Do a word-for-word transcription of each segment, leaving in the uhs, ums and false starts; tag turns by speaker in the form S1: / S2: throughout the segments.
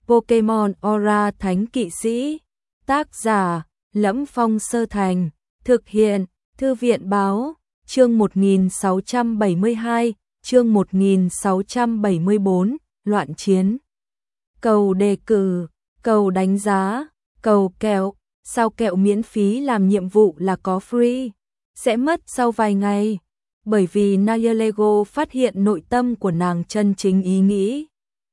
S1: Pokemon Aura Thánh Kỵ Sĩ. Tác giả: Lẫm Phong Sơ Thành. Thực hiện: Thư viện báo. Chương một nghìn sáu trăm bảy mươi hai, chương một nghìn sáu trăm bảy mươi bốn, loạn chiến. Cầu đề cử, cầu đánh giá, cầu kẹo. Sao kẹo miễn phí làm nhiệm vụ là có free? Sẽ mất sau vài ngày. Bởi vì Nayalego phát hiện nội tâm của nàng chân chính ý nghĩ.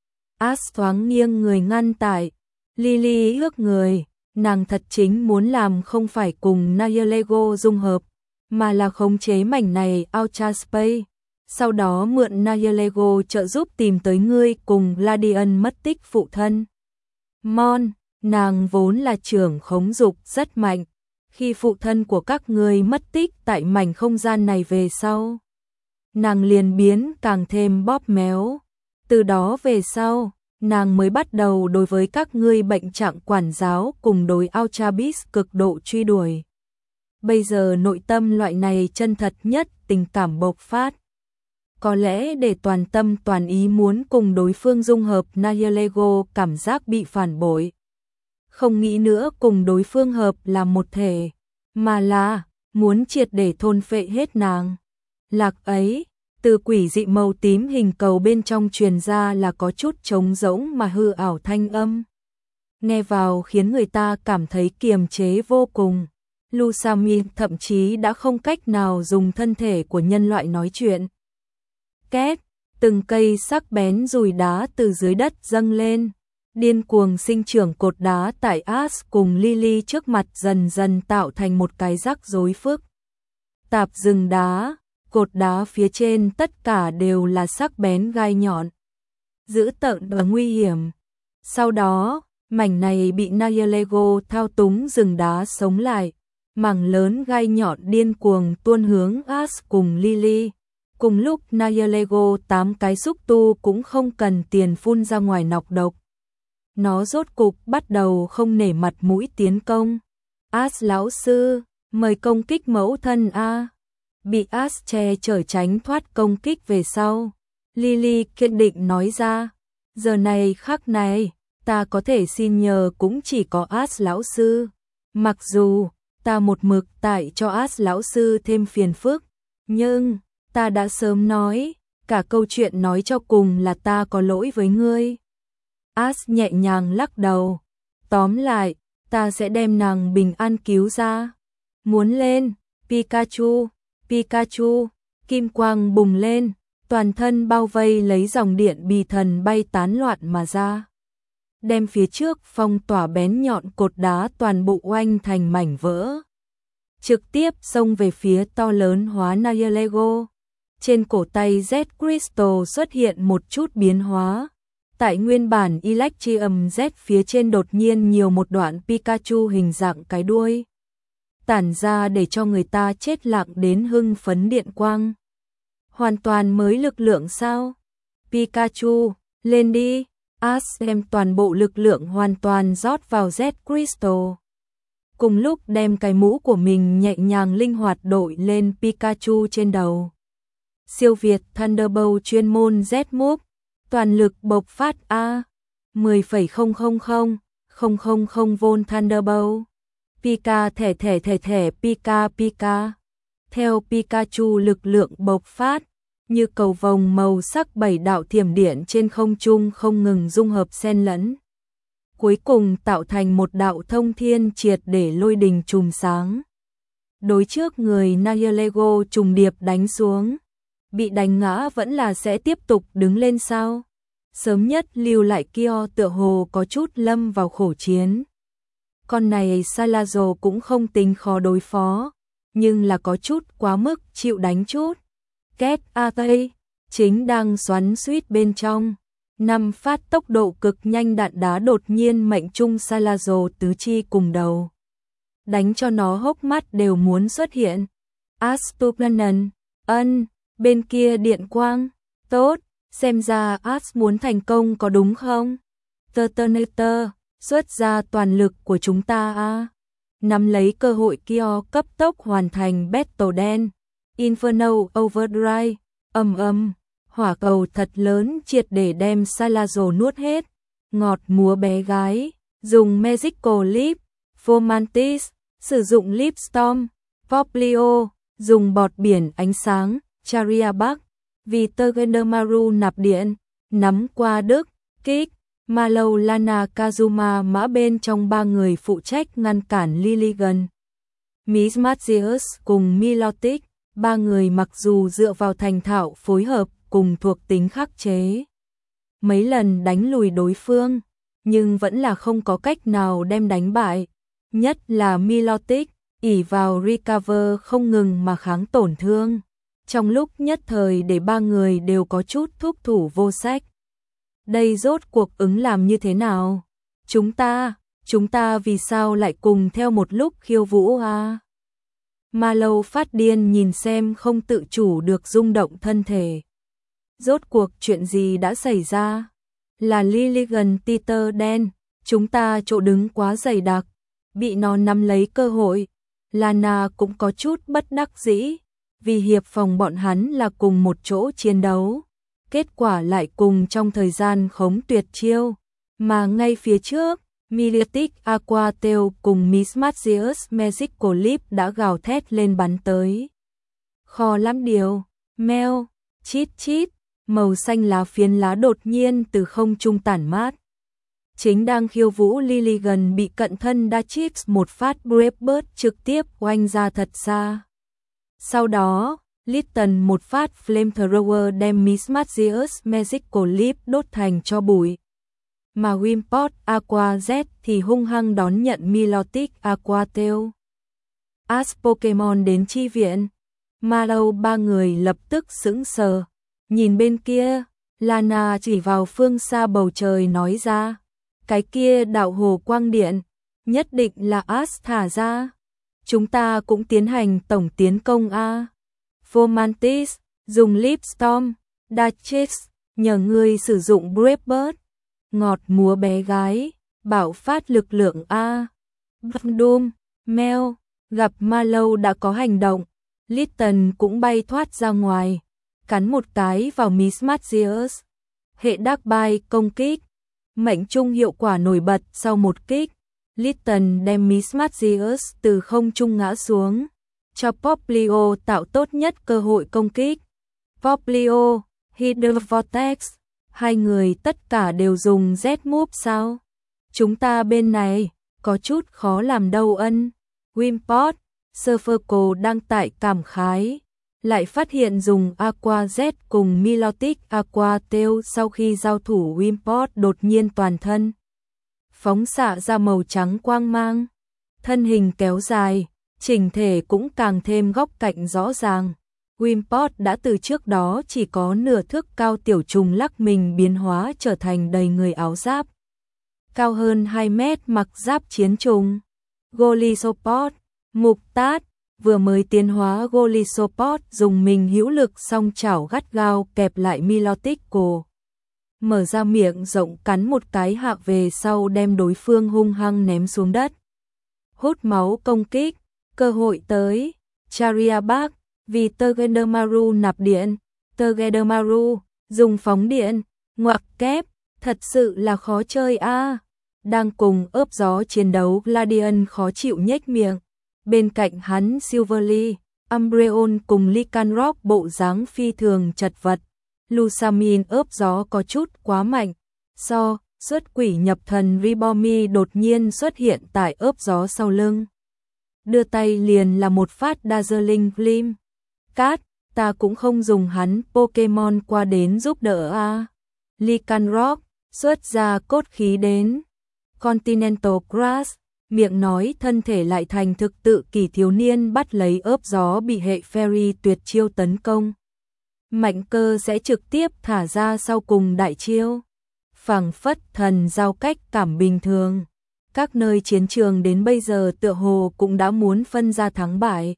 S1: Ash thoáng nghiêng người ngăn tại. Lily ước người, nàng thật chính muốn làm không phải cùng Nayalego dung hợp, mà là khống chế mảnh này Ultra Space. Sau đó mượn Nayalego trợ giúp tìm tới ngươi cùng Gladian mất tích phụ thân. Mon, nàng vốn là trưởng khống dục rất mạnh. Khi phụ thân của các ngươi mất tích tại mảnh không gian này về sau, nàng liền biến càng thêm bóp méo. Từ đó về sau, nàng mới bắt đầu đối với các ngươi bệnh trạng quản giáo cùng đối Ultra Beast cực độ truy đuổi. Bây giờ nội tâm loại này chân thật nhất tình cảm bộc phát. Có lẽ để toàn tâm toàn ý muốn cùng đối phương dung hợp, Nayalego cảm giác bị phản bội. Không nghĩ nữa cùng đối phương hợp là một thể, mà là muốn triệt để thôn phệ hết nàng. Lạc ấy, từ quỷ dị màu tím hình cầu bên trong truyền ra là có chút trống rỗng mà hư ảo thanh âm. Nghe vào khiến người ta cảm thấy kiềm chế vô cùng. Lusami thậm chí đã không cách nào dùng thân thể của nhân loại nói chuyện. Két, từng cây sắc bén dùi đá từ dưới đất dâng lên. Điên cuồng sinh trưởng cột đá tại Ash cùng Lily trước mặt dần dần tạo thành một cái rắc rối phức tạp rừng đá. Cột đá phía trên tất cả đều là sắc bén gai nhọn, dữ tợn và nguy hiểm. Sau đó, mảnh này bị Nayalego thao túng rừng đá sống lại. Mảng lớn gai nhọn điên cuồng tuôn hướng Ash cùng Lily. Cùng lúc Nayalego tám cái xúc tu cũng không cần tiền phun ra ngoài nọc độc. Nó rốt cục bắt đầu không nể mặt mũi tiến công. Ash lão sư, mời công kích mẫu thân a. Bị Ash che chở tránh thoát công kích về sau, Lily kiên định nói ra, giờ này khắc này, ta có thể xin nhờ cũng chỉ có Ash lão sư. Mặc dù ta một mực tại cho Ash lão sư thêm phiền phức, nhưng ta đã sớm nói, cả câu chuyện nói cho cùng là ta có lỗi với ngươi. Ash nhẹ nhàng lắc đầu, tóm lại, ta sẽ đem nàng bình an cứu ra. Muốn lên, Pikachu, Pikachu, kim quang bùng lên, toàn thân bao vây lấy dòng điện bì thần bay tán loạn mà ra. Đem phía trước phong tỏa bén nhọn cột đá toàn bộ oanh thành mảnh vỡ. Trực tiếp xông về phía to lớn hóa Nayalego. Trên cổ tay Z Crystal xuất hiện một chút biến hóa. Tại nguyên bản Electrium Z phía trên đột nhiên nhiều một đoạn Pikachu hình dạng cái đuôi. Tản ra để cho người ta chết lặng đến hưng phấn điện quang. Hoàn toàn mới lực lượng sao? Pikachu, lên đi! Ash đem toàn bộ lực lượng hoàn toàn rót vào Z Crystal. Cùng lúc đem cái mũ của mình nhẹ nhàng linh hoạt đội lên Pikachu trên đầu. Siêu Việt Thunderbolt chuyên môn Z Move, toàn lực bộc phát A, mười phẩy không không không không không không volt Thunderbolt. Pika thẻ thẻ thẻ thẻ Pika Pika. Theo Pikachu lực lượng bộc phát, như cầu vồng màu sắc bảy đạo thiểm điện trên không trung không ngừng dung hợp xen lẫn. Cuối cùng tạo thành một đạo thông thiên triệt để lôi đình chùm sáng. Đối trước người Nayalego trùng điệp đánh xuống. Bị đánh ngã vẫn là sẽ tiếp tục đứng lên sao? Sớm nhất lưu lại Kyo tựa hồ có chút lâm vào khổ chiến. Con này Salazo cũng không tính khó đối phó, nhưng là có chút quá mức chịu đánh chút. Két A Tây chính đang xoắn suýt bên trong. Năm phát tốc độ cực nhanh đạn đá đột nhiên mệnh trung Salazo tứ chi cùng đầu. Đánh cho nó hốc mắt đều muốn xuất hiện. Astuplanan, ân, bên kia điện quang, tốt, xem ra Ash muốn thành công có đúng không? Turtonator, xuất ra toàn lực của chúng ta a. Nắm lấy cơ hội Kyo cấp tốc hoàn thành Battle đen. Inferno Overdrive, ầm ầm, hỏa cầu thật lớn triệt để đem Salazo nuốt hết. ngọt múa bé gái, dùng Magical Lip, Fomantis, sử dụng Lip Storm, Poplio, dùng bọt biển ánh sáng, Chariabac, vì Tergendermaru nạp điện, nắm qua Đức, Kik, Malo Lana Kazuma mã bên trong ba người phụ trách ngăn cản Liligan. Miss Mathias cùng Milotic, ba người mặc dù dựa vào thành thạo phối hợp cùng thuộc tính khắc chế. Mấy lần đánh lùi đối phương, nhưng vẫn là không có cách nào đem đánh bại. Nhất là Milotic, ỷ vào recover không ngừng mà kháng tổn thương. Trong lúc nhất thời để ba người đều có chút thúc thủ vô sách. Đây rốt cuộc ứng làm như thế nào? Chúng ta, chúng ta vì sao lại cùng theo một lúc khiêu vũ à? Malo phát điên nhìn xem không tự chủ được rung động thân thể. Rốt cuộc chuyện gì đã xảy ra? Là Liligan Titer đen, chúng ta chỗ đứng quá dày đặc, bị nó nắm lấy cơ hội. Lana cũng có chút bất đắc dĩ, vì hiệp phòng bọn hắn là cùng một chỗ chiến đấu. Kết quả lại cùng trong thời gian khống tuyệt chiêu, mà ngay phía trước, Miletic Aquatail cùng Miss Mathias Magical Lip đã gào thét lên bắn tới. Kho lắm điều, meo, chít chít, màu xanh lá phiến lá đột nhiên từ không trung tản mát. Chính đang khiêu vũ Liligan bị cận thân đa chips một phát Brave trực tiếp oanh ra thật xa. Sau đó, Litton một phát Flamethrower đem Miss Mathias Magical Lip đốt thành cho bụi. Mà Wimpod Aqua Z thì hung hăng đón nhận Milotic Aquatail. As Pokemon đến chi viện, Malo ba người lập tức sững sờ. Nhìn bên kia, Lana chỉ vào phương xa bầu trời nói ra. Cái kia đạo hồ quang điện, nhất định là As thả ra. Chúng ta cũng tiến hành tổng tiến công A. Fomantis, dùng Lip Storm, Duchess, nhờ người sử dụng Brave Bird. Ngọt múa bé gái, bảo phát lực lượng A. Doom, Mel, gặp Malo đã có hành động. Litton cũng bay thoát ra ngoài, cắn một cái vào Miss Mathias. Hệ Dark Bite công kích, mệnh trung hiệu quả nổi bật sau một kích. Litton đem Miss Mathias từ không trung ngã xuống, cho Poplio tạo tốt nhất cơ hội công kích. Poplio, Hydro Vortex, hai người tất cả đều dùng Z-Move sao? Chúng ta bên này, có chút khó làm đâu ân. Wimpod, Surferco đang tại cảm khái, lại phát hiện dùng Aqua Z cùng Milotic Aquatail sau khi giao thủ Wimpod đột nhiên toàn thân phóng xạ ra màu trắng quang mang, thân hình kéo dài, chỉnh thể cũng càng thêm góc cạnh rõ ràng. Wimpod đã từ trước đó chỉ có nửa thước cao tiểu trùng lắc mình biến hóa trở thành đầy người áo giáp, cao hơn hai mét mặc giáp chiến trùng. Golisopod, Mục Tát, vừa mới tiến hóa Golisopod dùng mình hữu lực song chảo gắt gao kẹp lại Milotic cổ. Mở ra miệng rộng cắn một cái hạ về sau đem đối phương hung hăng ném xuống đất. Hút máu công kích, cơ hội tới. Chariabac, vì Tergendermaru nạp điện. Tergendermaru, dùng phóng điện, ngoặc kép, thật sự là khó chơi a. À. Đang cùng ớp gió chiến đấu Gladian khó chịu nhếch miệng. Bên cạnh hắn Silverly, Umbreon cùng Lycanroc bộ dáng phi thường chật vật. Lusamin ớp gió có chút quá mạnh. So, xuất quỷ nhập thần Ribomi đột nhiên xuất hiện tại ớp gió sau lưng. Đưa tay liền là một phát Dazzling Gleam. Cát, ta cũng không dùng hắn Pokemon qua đến giúp đỡ a. À. Lycanroc, xuất ra cốt khí đến. Continental Grass, miệng nói thân thể lại thành thực tự kỷ thiếu niên bắt lấy ớp gió bị hệ Fairy tuyệt chiêu tấn công. Mạnh cơ sẽ trực tiếp thả ra sau cùng đại chiêu. Phảng phất thần giao cách cảm bình thường. Các nơi chiến trường đến bây giờ tựa hồ cũng đã muốn phân ra thắng bại.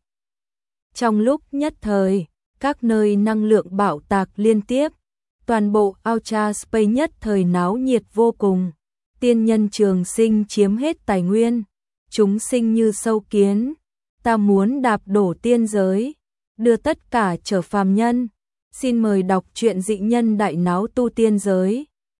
S1: Trong lúc nhất thời, các nơi năng lượng bạo tạc liên tiếp. Toàn bộ Ultra Space nhất thời náo nhiệt vô cùng. Tiên nhân trường sinh chiếm hết tài nguyên. Chúng sinh như sâu kiến. Ta muốn đạp đổ tiên giới. Đưa tất cả trở phàm nhân. Xin mời đọc truyện dị nhân đại náo tu tiên giới.